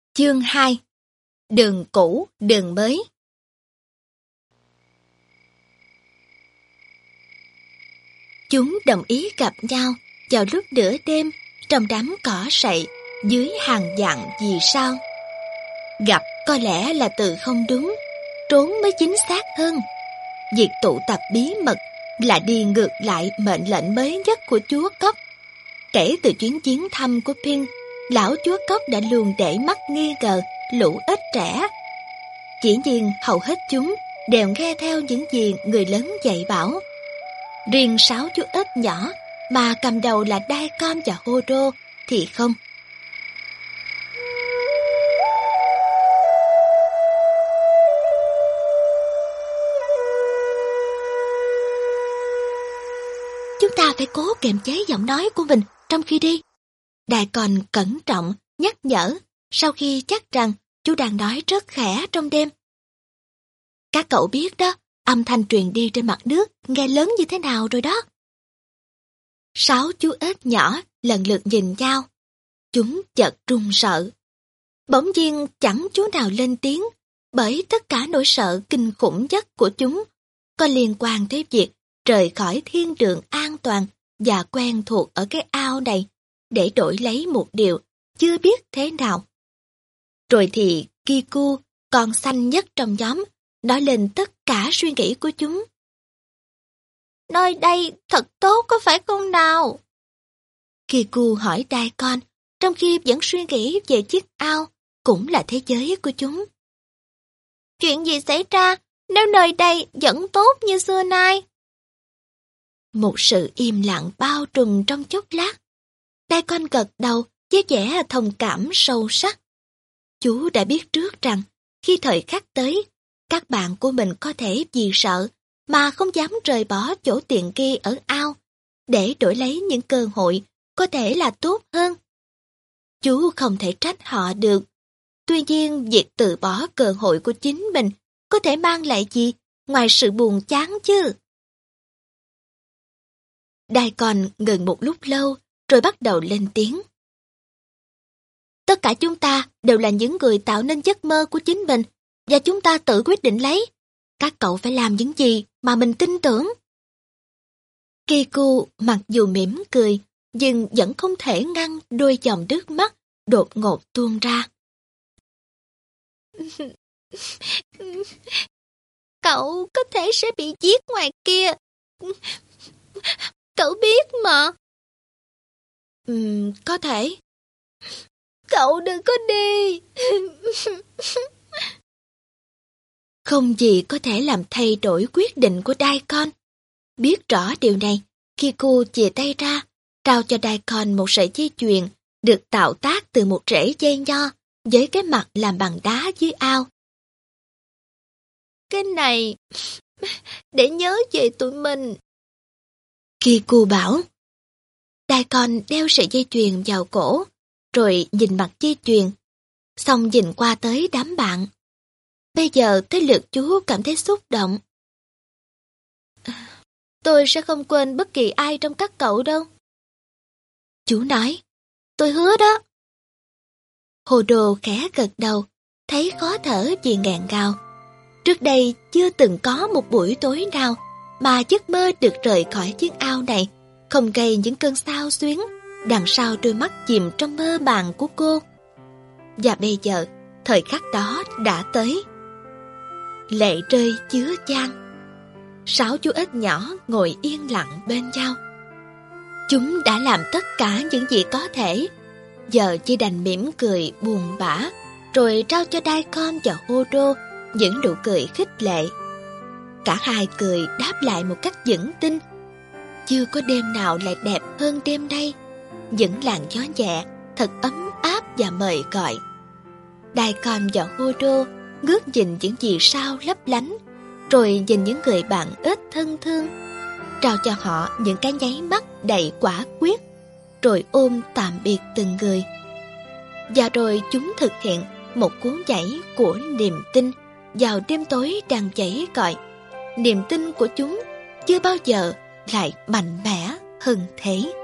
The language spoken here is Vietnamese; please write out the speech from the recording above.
Chương 2. Đường cũ, đường mới. Chúng đồng ý gặp nhau vào lúc nửa đêm trong đám cỏ sậy dưới hàng vạn vì sao. Gặp có lẽ là từ không đúng, trốn mới chính xác hơn. Việc tụ tập bí mật là đi ngược lại mệnh lệnh mới nhất của chúa Cốc. Kể từ chuyến viếng thăm của Pin, lão chúa Cốc đã luôn để mắt nghi ngờ lũ ếch trẻ. Chỉ nhiên hầu hết chúng đều nghe theo những gì người lớn dạy bảo. Riêng 6 chú ếch nhỏ mà cầm đầu là Daikon và Hodo thì không. Chúng ta phải cố kiềm chế giọng nói của mình trong khi đi. Daikon cẩn trọng nhắc nhở sau khi chắc rằng chú đang nói rất khẽ trong đêm. Các cậu biết đó, âm thanh truyền đi trên mặt nước nghe lớn như thế nào rồi đó. 6 chú ếch nhỏ lần lượt nhìn nhau. Chúng chợt run sợ. Bỗng nhiên chẳng chú nào lên tiếng, bởi tất cả nỗi sợ kinh khủng nhất của chúng có liên quan tới việc rời khỏi thiên đường an toàn và quen thuộc ở cái ao này để đổi lấy một điều chưa biết thế nào. Rồi thì Kiku, con xanh nhất trong nhóm, nói lên tất cả suy nghĩ của chúng. Nơi đây thật tốt có phải không nào? Kiku hỏi Daikon, trong khi vẫn suy nghĩ về chiếc ao, cũng là thế giới của chúng. Chuyện gì xảy ra nếu nơi đây vẫn tốt như xưa nay? Một sự im lặng bao trùm trong chốc lát. Daikon gật đầu với vẻ thông cảm sâu sắc. Chú đã biết trước rằng khi thời khắc tới, các bạn của mình có thể vì sợ mà không dám rời bỏ chỗ tiện nghi ở ao để đổi lấy những cơ hội có thể là tốt hơn. Chú không thể trách họ được. Tuy nhiên, việc từ bỏ cơ hội của chính mình có thể mang lại gì ngoài sự buồn chán chứ? Daikon ngừng một lúc lâu rồi bắt đầu lên tiếng. Tất cả chúng ta đều là những người tạo nên giấc mơ của chính mình và chúng ta tự quyết định lấy. Các cậu phải làm những gì mà mình tin tưởng. Kiku mặc dù mỉm cười nhưng vẫn không thể ngăn đôi dòng nước mắt đột ngột tuôn ra. Cậu có thể sẽ bị giết ngoài kia. Cậu biết mà. Có thể. Cậu đừng có đi. Không gì có thể làm thay đổi quyết định của Daikon. Biết rõ điều này, Kiku chìa tay ra, trao cho Daikon một sợi dây chuyền được tạo tác từ một rễ dây nho với cái mặt làm bằng đá dưới ao. Cái này để nhớ về tụi mình. Kiku bảo. Daikon đeo sợi dây chuyền vào cổ, rồi nhìn mặt dây chuyền, xong nhìn qua tới đám bạn. Bây giờ tới lượt chú cảm thấy xúc động. Tôi sẽ không quên bất kỳ ai trong các cậu đâu. Chú nói, tôi hứa đó. Hodo khẽ gật đầu, thấy khó thở vì nghẹn ngào. Trước đây chưa từng có một buổi tối nào mà giấc mơ được rời khỏi chiếc ao này không gây những cơn xao xuyến đằng sau đôi mắt chìm trong mơ màng của cô. Và bây giờ, thời khắc đó đã tới. Lệ rơi chứa chan. 6 chú ếch nhỏ ngồi yên lặng bên nhau. Chúng đã làm tất cả những gì có thể, giờ chỉ đành mỉm cười buồn bã, rồi trao cho Daikon và Hodo những nụ cười khích lệ. Cả hai cười đáp lại một cách vững tin. Chưa có đêm nào lại đẹp hơn đêm nay. Những làn gió nhẹ thật ấm áp và mời gọi. Daikon và Hodo ngước nhìn những vì sao lấp lánh, rồi nhìn những người bạn ếch thân thương, trao cho họ những cái nháy mắt đầy quả quyết, rồi ôm tạm biệt từng người. Và rồi chúng thực hiện một cú nhảy của niềm tin vào đêm tối đang chảy gọi. Niềm tin của chúng chưa bao giờ lại mạnh mẽ hơn thế.